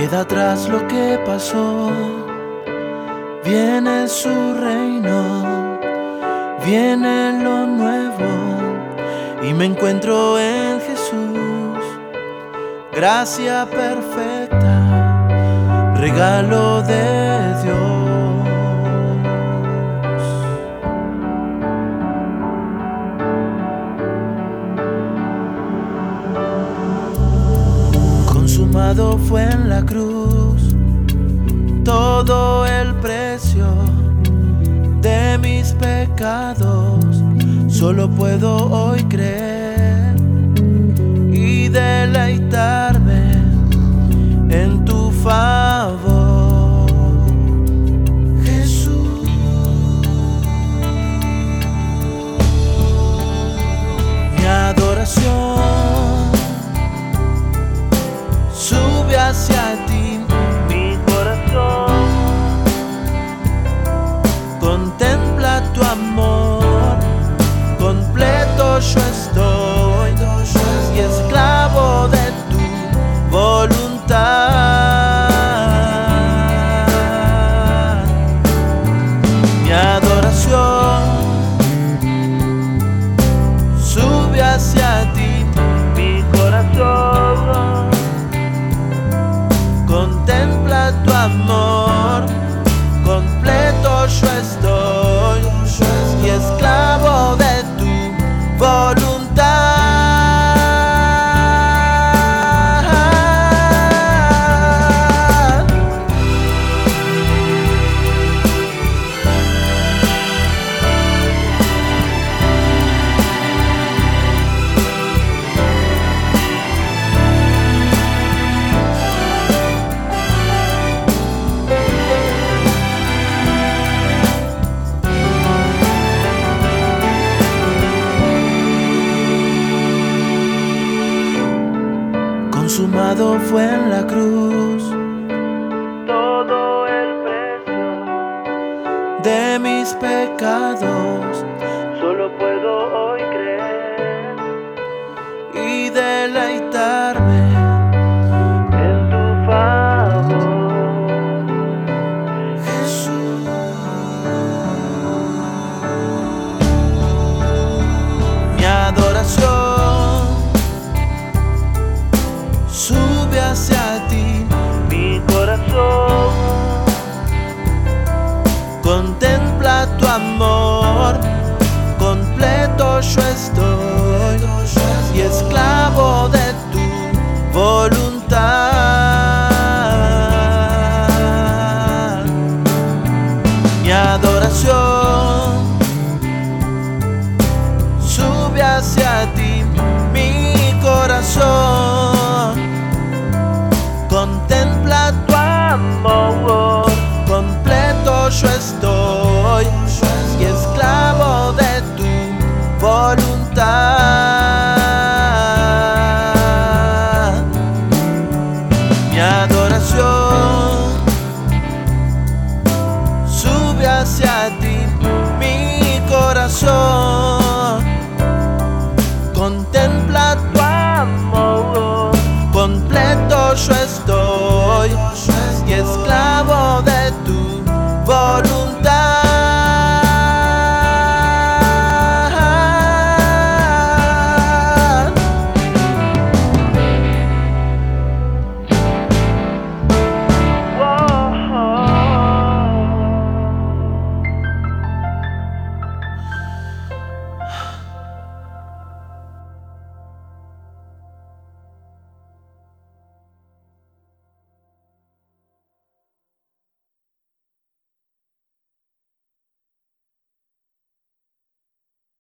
Queda atrás lo que pasó, viene su reino, viene lo nuevo y me encuentro en Jesús. Gracia perfecta, regalo de Dios. Consumado fue en la cruz todo el precio de mis pecados. Solo puedo hoy creer y deleitarme en tu favor, Jesús. Mi adoración sube hacia ti, mi corazón contempla tu amor, completo yo estoy y esclavo de tu voluntad. Mi adoración sube hacia ti, mi corazón contempla tu amor, completo yo estoy y esclavo de tu voluntad. Consumado fue en la cruz todo el precio de mis pecados. Solo puedo hoy creer y deleitarme en tu favor, Jesús. Mi adoración sube hacia ti, mi corazón contempla tu amor, completo yo estoy y esclavo de tu voluntad. Mi adoración sube hacia ti, mi corazón contempla tu amor, completo yo estoy y esclavo de tu voluntad. Mi adoración sube hacia ti, mi corazón contempla tu amor, completo yo estoy y esclavo